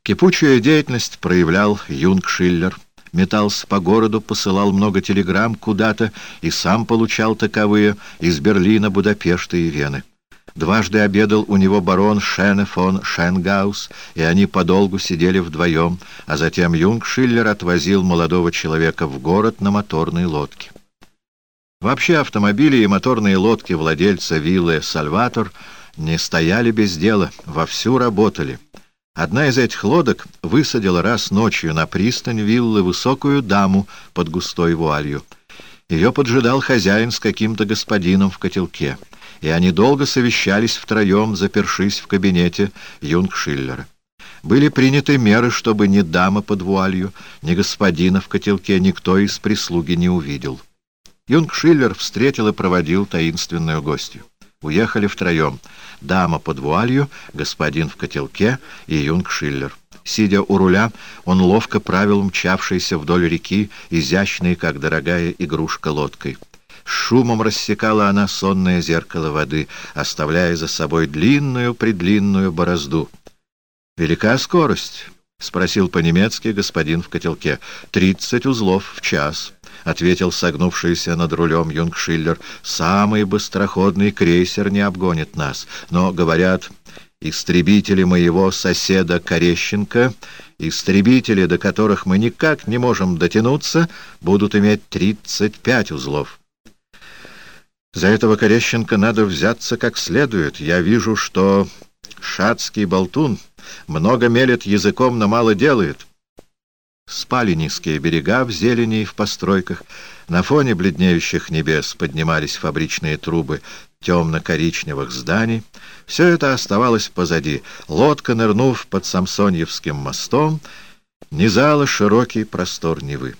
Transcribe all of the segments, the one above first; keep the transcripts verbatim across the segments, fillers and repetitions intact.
Кипучую деятельность проявлял юнг Шиллер. Метался по городу, посылал много телеграмм куда-то и сам получал таковые из Берлина, Будапешта и Вены. Дважды обедал у него барон Шене фон Шенгаус, и они подолгу сидели вдвоем, а затем юнг Шиллер отвозил молодого человека в город на моторной лодке. Вообще автомобили и моторные лодки владельца виллы «Сальватор» не стояли без дела, вовсю работали. Одна из этих лодок высадила раз ночью на пристань виллы высокую даму под густой вуалью. Ее поджидал хозяин с каким-то господином в котелке, и они долго совещались втроем, запершись в кабинете юнг Шиллера. Были приняты меры, чтобы ни дама под вуалью, ни господина в котелке никто из прислуги не увидел. Юнг Шиллер встретил и проводил таинственную гостью. Уехали втроем. Дама под вуалью, господин в котелке и юнг Шиллер. Сидя у руля, он ловко правил мчавшейся вдоль реки, изящной, как дорогая игрушка, лодкой. С шумом рассекала она сонное зеркало воды, оставляя за собой длинную-предлинную борозду. «Велика скорость?» — спросил по-немецки господин в котелке. «Тридцать узлов в час», — ответил согнувшийся над рулем юнг Шиллер. «Самый быстроходный крейсер не обгонит нас, но, говорят, истребители моего соседа Корещенко, истребители, до которых мы никак не можем дотянуться, будут иметь тридцать пять узлов». «За этого Корещенко надо взяться как следует. Я вижу, что шатский болтун много мелет языком, но мало делает». Спали низкие берега в зелени и в постройках. На фоне бледнеющих небес поднимались фабричные трубы темно-коричневых зданий. Все это оставалось позади. Лодка, нырнув под Самсоньевским мостом, низала широкий простор Невы.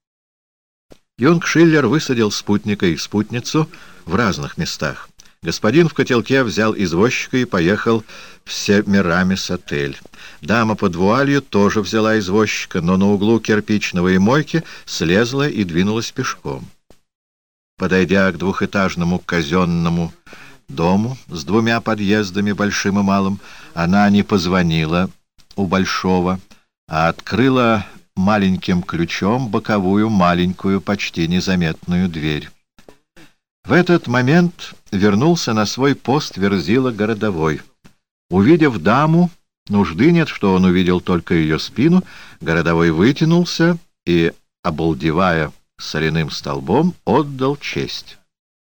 Юнг Шиллер высадил спутника и спутницу в разных местах. Господин в котелке взял извозчика и поехал в Семирамис-отель. Дама под вуалью тоже взяла извозчика, но на углу кирпичного и мойки слезла и двинулась пешком. Подойдя к двухэтажному казенному дому с двумя подъездами, большим и малым, она не позвонила у большого, а открыла маленьким ключом боковую маленькую, почти незаметную дверь. В этот момент вернулся на свой пост верзила городовой. Увидев даму, нужды нет, что он увидел только ее спину, городовой вытянулся и, обалдевая соляным столбом, отдал честь.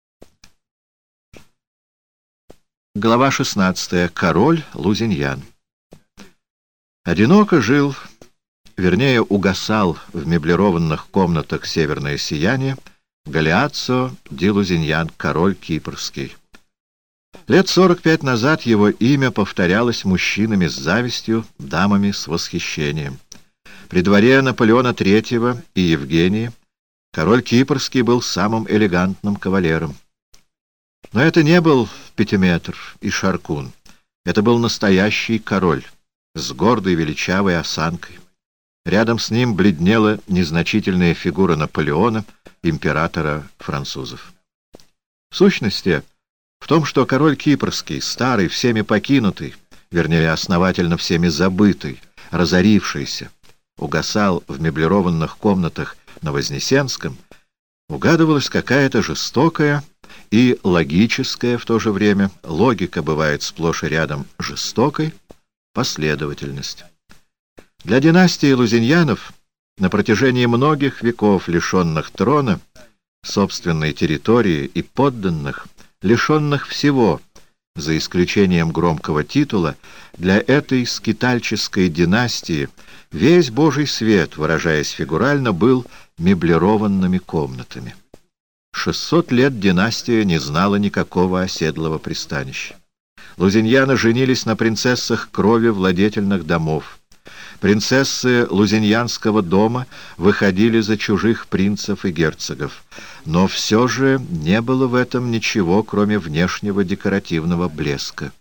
Глава шестнадцатая. Король Лузиньян. Одиноко жил, вернее, угасал в меблированных комнатах «Северное сияние» Галиаццо ди Лузиньян, король кипрский. Лет сорок пять назад его имя повторялось мужчинами с завистью, дамами с восхищением. При дворе Наполеона третьего и Евгении король кипрский был самым элегантным кавалером. Но это не был Пятиметр и Шаркун. Это был настоящий король с гордой величавой осанкой. Рядом с ним бледнела незначительная фигура Наполеона, императора французов. В сущности, в том, что король кипрский, старый, всеми покинутый, вернее, основательно всеми забытый, разорившийся, угасал в меблированных комнатах на Вознесенском, угадывалась какая-то жестокая и логическая в то же время, логика бывает сплошь и рядом жестокой, последовательность. Для династии Лузиньянов на протяжении многих веков, лишенных трона, собственной территории и подданных, лишенных всего, за исключением громкого титула, для этой скитальческой династии весь Божий свет, выражаясь фигурально, был меблированными комнатами. Шестьсот лет династия не знала никакого оседлого пристанища. Лузиньяны женились на принцессах крови владетельных домов. Принцессы Лузиньянского дома выходили за чужих принцев и герцогов, но все же не было в этом ничего, кроме внешнего декоративного блеска.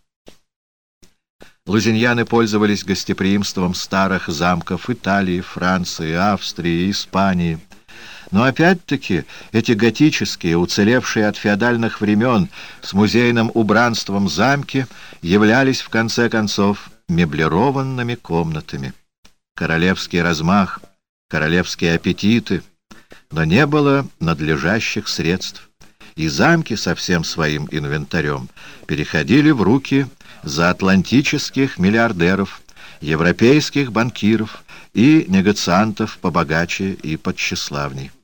Лузиньяны пользовались гостеприимством старых замков Италии, Франции, Австрии и Испании. Но опять-таки эти готические, уцелевшие от феодальных времен с музейным убранством замки являлись в конце концов меблированными комнатами. королевский размах, королевские аппетиты, но не было надлежащих средств, и замки со всем своим инвентарем переходили в руки заатлантических миллиардеров, европейских банкиров и негациантов побогаче и потщеславней.